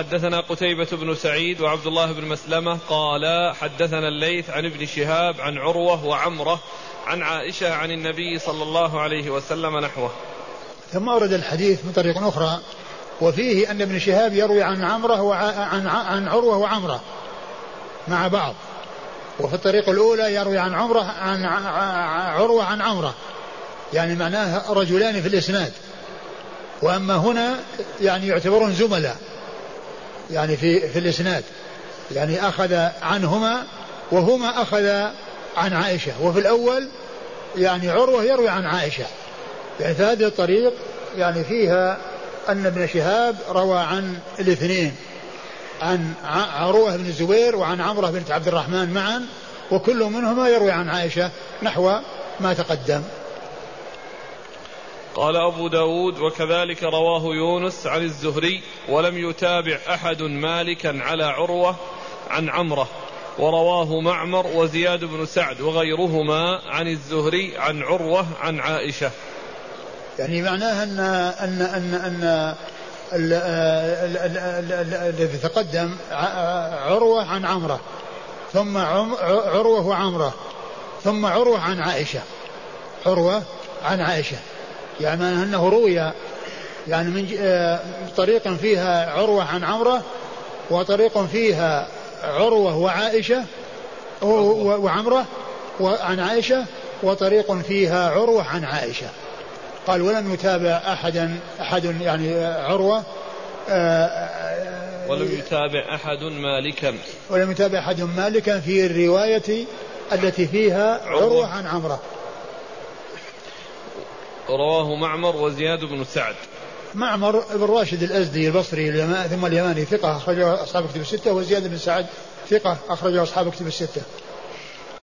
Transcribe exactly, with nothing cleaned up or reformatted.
حدثنا قتيبة بن سعيد وعبد الله بن مسلمة قال حدثنا الليث عن ابن شهاب عن عروة وعمرة عن عائشة عن النبي صلى الله عليه وسلم نحوه. ثم أورد الحديث من طريق أخرى وفيه أن ابن شهاب يروي عن عمرة وعن عن عروة وعمرة مع بعض، وفي الطريقة الأولى يروي عن عمرة عن عروة عن عمرة، يعني معناها رجلان في الإسناد. وأما هنا يعني يعتبرون زملاء يعني في في الإسناد، يعني أخذ عنهما وهما أخذ عن عائشة. وفي الأول يعني عروة يروي عن عائشة، يعني في هذه الطريق يعني فيها أن ابن شهاب روى عن الاثنين، عن عروة بن الزبير وعن عمرة بنت عبد الرحمن معا، وكل منهما يروي عن عائشة نحو ما تقدم. قال أبو داود وكذلك رواه يونس عن الزهري ولم يتابع أحد مالكا على عروة عن عمرة، ورواه معمر وزياد بن سعد وغيرهما عن الزهري عن عروة عن عائشة. يعني معناها أن أن أن أن الذي تقدم عروة عن عمرة، ثم عروة وعمرة، ثم عروة عن عائشة، عروة عن عائشة، يعني أنه روي يعني من طريق فيها عروة عن عمرة، وطريق فيها عروة وعائشة وعمرة وعن عائشة، وطريق فيها عروة عن عائشة. قال ولم يتابع أحدا أحد يعني عروة ولم يتابع أحد مالكا ولم يتابع أحد مالكا في الرواية التي فيها عروة عن عمرة. رواه معمر وزياد بن سعد. معمر بن راشد الأزدي البصري ثم اليماني ثقة أخرجه أصحاب كتب الستة، وزياد بن سعد ثقة أخرجه أصحاب كتب الستة.